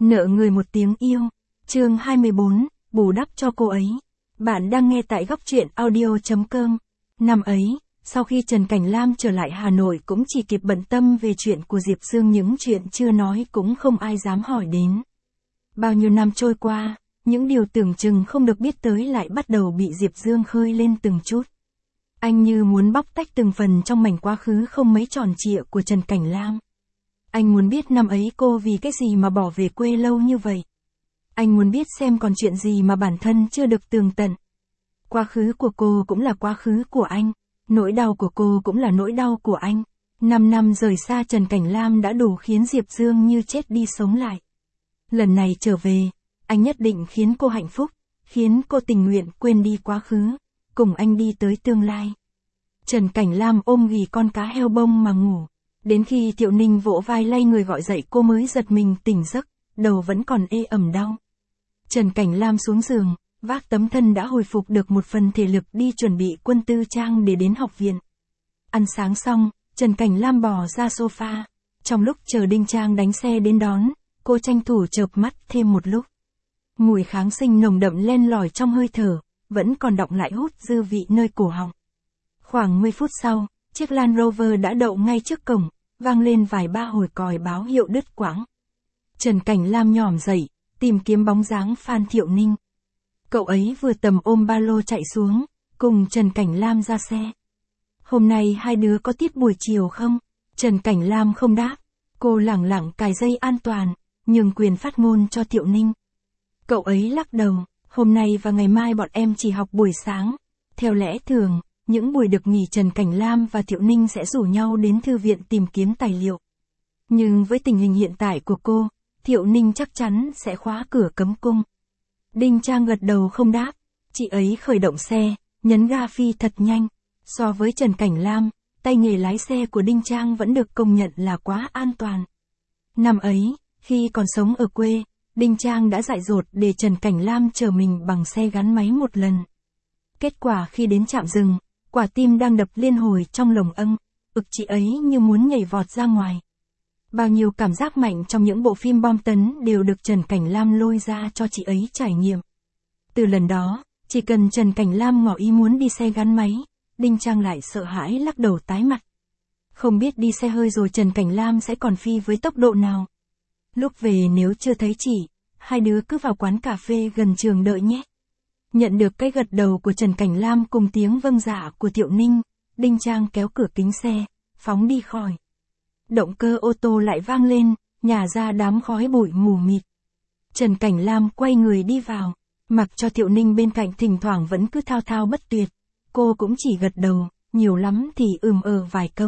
Nợ người một tiếng yêu. Chương 24, bù đắp cho cô ấy. Bạn đang nghe tại góc truyện audio.com. Năm ấy, sau khi Trần Cảnh Lam trở lại Hà Nội cũng chỉ kịp bận tâm về chuyện của Diệp Dương, những chuyện chưa nói cũng không ai dám hỏi đến. Bao nhiêu năm trôi qua, những điều tưởng chừng không được biết tới lại bắt đầu bị Diệp Dương khơi lên từng chút. Anh như muốn bóc tách từng phần trong mảnh quá khứ không mấy tròn trịa của Trần Cảnh Lam. Anh muốn biết năm ấy cô vì cái gì mà bỏ về quê lâu như vậy. Anh muốn biết xem còn chuyện gì mà bản thân chưa được tường tận. Quá khứ của cô cũng là quá khứ của anh, nỗi đau của cô cũng là nỗi đau của anh. 5 năm rời xa Trần Cảnh Lam đã đủ khiến Diệp Dương như chết đi sống lại. Lần này trở về, anh nhất định khiến cô hạnh phúc, khiến cô tình nguyện quên đi quá khứ, cùng anh đi tới tương lai. Trần Cảnh Lam ôm ghì con cá heo bông mà ngủ. Đến khi Thiệu Ninh vỗ vai lay người gọi dậy cô mới giật mình tỉnh giấc, đầu vẫn còn ê ẩm đau. Trần Cảnh Lam xuống giường, vác tấm thân đã hồi phục được một phần thể lực đi chuẩn bị quân tư trang để đến học viện. Ăn sáng xong, Trần Cảnh Lam bò ra sofa. Trong lúc chờ Đinh Trang đánh xe đến đón, cô tranh thủ chợp mắt thêm một lúc. Mùi kháng sinh nồng đậm len lỏi trong hơi thở, vẫn còn đọng lại hút dư vị nơi cổ họng. Khoảng 10 phút sau, chiếc Land Rover đã đậu ngay trước cổng, vang lên vài ba hồi còi báo hiệu đứt quãng. Trần Cảnh Lam nhỏm dậy, tìm kiếm bóng dáng Phan Thiệu Ninh. Cậu ấy vừa tầm ôm ba lô chạy xuống, cùng Trần Cảnh Lam ra xe. Hôm nay hai đứa có tiết buổi chiều không? Trần Cảnh Lam không đáp, cô lẳng lặng cài dây an toàn, nhường quyền phát ngôn cho Thiệu Ninh. Cậu ấy lắc đầu, hôm nay và ngày mai bọn em chỉ học buổi sáng. Theo lẽ thường, những buổi được nghỉ Trần Cảnh Lam và Thiệu Ninh sẽ rủ nhau đến thư viện tìm kiếm tài liệu. Nhưng với tình hình hiện tại của cô, Thiệu Ninh chắc chắn sẽ khóa cửa cấm cung. Đinh Trang gật đầu không đáp, chị ấy khởi động xe, nhấn ga phi thật nhanh. So với Trần Cảnh Lam, tay nghề lái xe của Đinh Trang vẫn được công nhận là quá an toàn. Năm ấy, khi còn sống ở quê, Đinh Trang đã dại dột để Trần Cảnh Lam chở mình bằng xe gắn máy một lần. Kết quả khi đến trạm dừng, quả tim đang đập liên hồi trong lồng âng, chị ấy như muốn nhảy vọt ra ngoài. Bao nhiêu cảm giác mạnh trong những bộ phim bom tấn đều được Trần Cảnh Lam lôi ra cho chị ấy trải nghiệm. Từ lần đó, chỉ cần Trần Cảnh Lam ngỏ ý muốn đi xe gắn máy, Đinh Trang lại sợ hãi lắc đầu tái mặt. Không biết đi xe hơi rồi Trần Cảnh Lam sẽ còn phi với tốc độ nào. Lúc về nếu chưa thấy chị, hai đứa cứ vào quán cà phê gần trường đợi nhé. Nhận được cái gật đầu của Trần Cảnh Lam cùng tiếng vâng dạ của Thiệu Ninh, Đinh Trang kéo cửa kính xe, phóng đi khỏi. Động cơ ô tô lại vang lên, nhả ra đám khói bụi mù mịt. Trần Cảnh Lam quay người đi vào, mặc cho Thiệu Ninh bên cạnh thỉnh thoảng vẫn cứ thao thao bất tuyệt. Cô cũng chỉ gật đầu, nhiều lắm thì vài câu.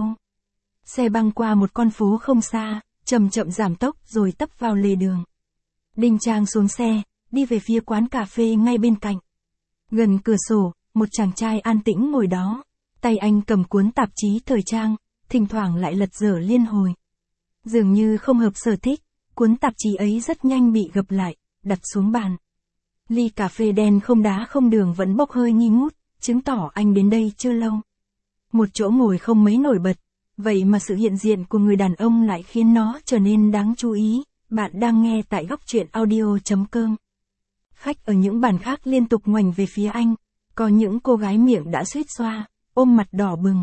Xe băng qua một con phố không xa, chậm chậm giảm tốc rồi tấp vào lề đường. Đinh Trang xuống xe, đi về phía quán cà phê ngay bên cạnh. Gần cửa sổ, một chàng trai an tĩnh ngồi đó. Tay anh cầm cuốn tạp chí thời trang, thỉnh thoảng lại lật dở liên hồi. Dường như không hợp sở thích, cuốn tạp chí ấy rất nhanh bị gập lại, đặt xuống bàn. Ly cà phê đen không đá không đường vẫn bốc hơi nghi ngút, chứng tỏ anh đến đây chưa lâu. Một chỗ ngồi không mấy nổi bật, vậy mà sự hiện diện của người đàn ông lại khiến nó trở nên đáng chú ý. Bạn đang nghe tại góc truyện audio.com. Khách ở những bàn khác liên tục ngoảnh về phía anh, có những cô gái miệng đã suýt xoa, ôm mặt đỏ bừng.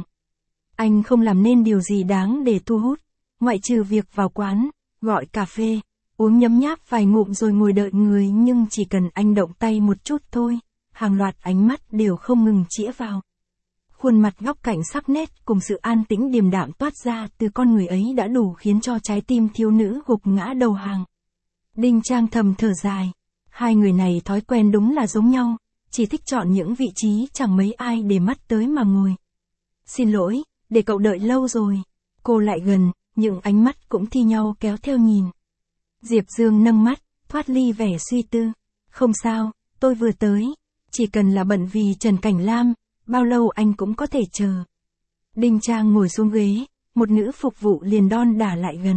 Anh không làm nên điều gì đáng để thu hút, ngoại trừ việc vào quán, gọi cà phê, uống nhấm nháp vài ngụm rồi ngồi đợi người, nhưng chỉ cần anh động tay một chút thôi, hàng loạt ánh mắt đều không ngừng chĩa vào. Khuôn mặt góc cạnh sắc nét cùng sự an tĩnh điềm đạm toát ra từ con người ấy đã đủ khiến cho trái tim thiếu nữ gục ngã đầu hàng. Đinh Trang thầm thở dài, hai người này thói quen đúng là giống nhau, chỉ thích chọn những vị trí chẳng mấy ai để mắt tới mà ngồi. Xin lỗi, để cậu đợi lâu rồi. Cô lại gần, những ánh mắt cũng thi nhau kéo theo nhìn. Diệp Dương nâng mắt, thoát ly vẻ suy tư. Không sao, tôi vừa tới. Chỉ cần là bận vì Trần Cảnh Lam, bao lâu anh cũng có thể chờ. Đinh Trang ngồi xuống ghế, một nữ phục vụ liền đon đả lại gần.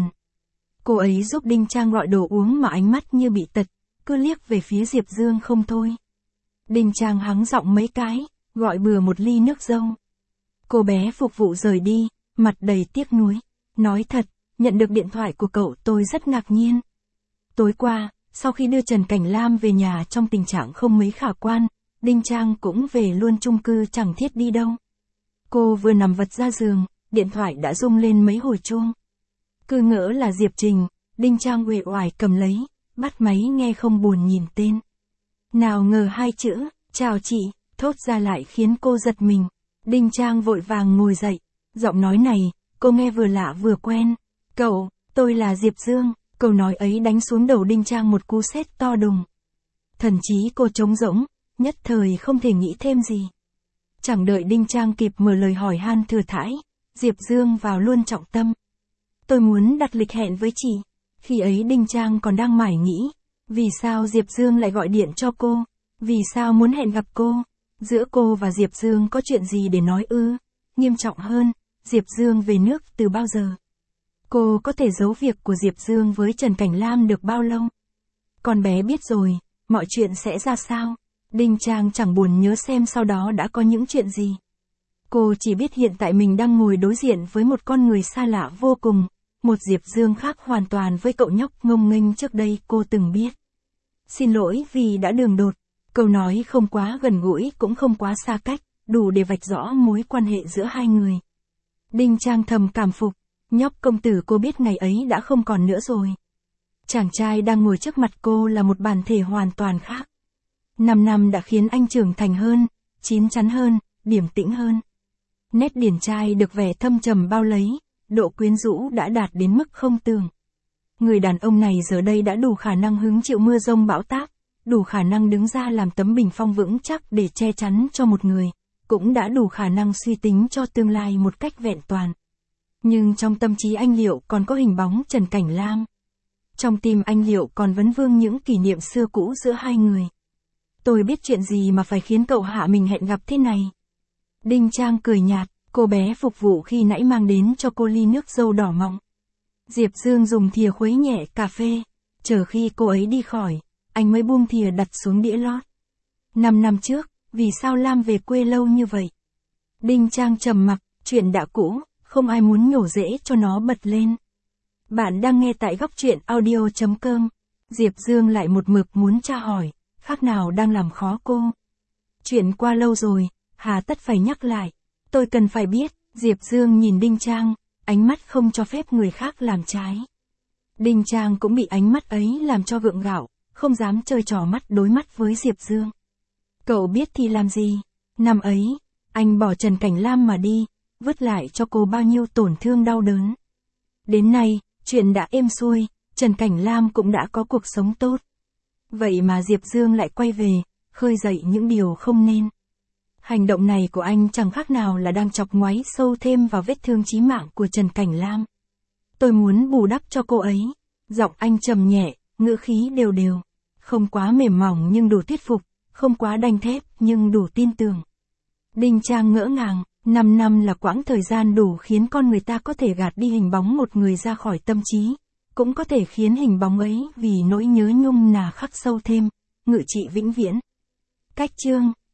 Cô ấy giúp Đinh Trang gọi đồ uống mà ánh mắt như bị tật, cứ liếc về phía Diệp Dương không thôi. Đinh Trang hắng giọng mấy cái, gọi bừa một ly nước dâu. Cô bé phục vụ rời đi, mặt đầy tiếc nuối. Nói thật, nhận được điện thoại của cậu tôi rất ngạc nhiên. Tối qua, sau khi đưa Trần Cảnh Lam về nhà trong tình trạng không mấy khả quan, Đinh Trang cũng về luôn chung cư chẳng thiết đi đâu. Cô vừa nằm vật ra giường, điện thoại đã rung lên mấy hồi chuông. Cứ ngỡ là Diệp Trình, Đinh Trang uể oải cầm lấy, bắt máy nghe không buồn nhìn tên. Nào ngờ hai chữ, chào chị, thốt ra lại khiến cô giật mình. Đinh Trang vội vàng ngồi dậy, giọng nói này, cô nghe vừa lạ vừa quen. Cậu, tôi là Diệp Dương, câu nói ấy đánh xuống đầu Đinh Trang một cú sét to đùng. Thần trí cô trống rỗng, nhất thời không thể nghĩ thêm gì. Chẳng đợi Đinh Trang kịp mở lời hỏi han thừa thãi, Diệp Dương vào luôn trọng tâm. Tôi muốn đặt lịch hẹn với chị. Khi ấy Đinh Trang còn đang mải nghĩ, vì sao Diệp Dương lại gọi điện cho cô, vì sao muốn hẹn gặp cô, giữa cô và Diệp Dương có chuyện gì để nói ư, nghiêm trọng hơn, Diệp Dương về nước từ bao giờ. Cô có thể giấu việc của Diệp Dương với Trần Cảnh Lam được bao lâu? Con bé biết rồi, mọi chuyện sẽ ra sao? Đinh Trang chẳng buồn nhớ xem sau đó đã có những chuyện gì. Cô chỉ biết hiện tại mình đang ngồi đối diện với một con người xa lạ vô cùng, một Diệp Dương khác hoàn toàn với cậu nhóc ngông nghênh trước đây cô từng biết. Xin lỗi vì đã đường đột, câu nói không quá gần gũi cũng không quá xa cách, đủ để vạch rõ mối quan hệ giữa hai người. Đinh Trang thầm cảm phục, nhóc công tử cô biết ngày ấy đã không còn nữa rồi. Chàng trai đang ngồi trước mặt cô là một bản thể hoàn toàn khác. 5 năm đã khiến anh trưởng thành hơn, chín chắn hơn, điềm tĩnh hơn. Nét điển trai được vẻ thâm trầm bao lấy, độ quyến rũ đã đạt đến mức không tưởng. Người đàn ông này giờ đây đã đủ khả năng hứng chịu mưa giông bão táp, đủ khả năng đứng ra làm tấm bình phong vững chắc để che chắn cho một người, cũng đã đủ khả năng suy tính cho tương lai một cách vẹn toàn. Nhưng trong tâm trí anh Liệu còn có hình bóng Trần Cảnh Lam. Trong tim anh Liệu còn vấn vương những kỷ niệm xưa cũ giữa hai người. Tôi biết chuyện gì mà phải khiến cậu hạ mình hẹn gặp thế này. Đinh Trang cười nhạt, cô bé phục vụ khi nãy mang đến cho cô ly nước dâu đỏ mọng. Diệp Dương dùng thìa khuấy nhẹ cà phê, chờ khi cô ấy đi khỏi, anh mới buông thìa đặt xuống đĩa lót. 5 năm trước, vì sao Lam về quê lâu như vậy? Đinh Trang trầm mặc, chuyện đã cũ, không ai muốn nhổ rễ cho nó bật lên. Bạn đang nghe tại góc truyện audio.com. Diệp Dương lại một mực muốn tra hỏi, khác nào đang làm khó cô. Chuyện qua lâu rồi, hà tất phải nhắc lại. Tôi cần phải biết, Diệp Dương nhìn Đinh Trang, ánh mắt không cho phép người khác làm trái. Đinh Trang cũng bị ánh mắt ấy làm cho gượng gạo, không dám chơi trò mắt đối mắt với Diệp Dương. Cậu biết thì làm gì? Năm ấy, anh bỏ Trần Cảnh Lam mà đi, vứt lại cho cô bao nhiêu tổn thương đau đớn. Đến nay, chuyện đã êm xuôi, Trần Cảnh Lam cũng đã có cuộc sống tốt. Vậy mà Diệp Dương lại quay về, khơi dậy những điều không nên. Hành động này của anh chẳng khác nào là đang chọc ngoáy sâu thêm vào vết thương chí mạng của Trần Cảnh Lam. Tôi muốn bù đắp cho cô ấy. Giọng anh trầm nhẹ, ngữ khí đều đều. Không quá mềm mỏng nhưng đủ thuyết phục, không quá đanh thép nhưng đủ tin tưởng. Đinh Trang ngỡ ngàng, 5 năm là quãng thời gian đủ khiến con người ta có thể gạt đi hình bóng một người ra khỏi tâm trí, cũng có thể khiến hình bóng ấy vì nỗi nhớ nhung nà khắc sâu thêm, ngự trị vĩnh viễn. Cách chương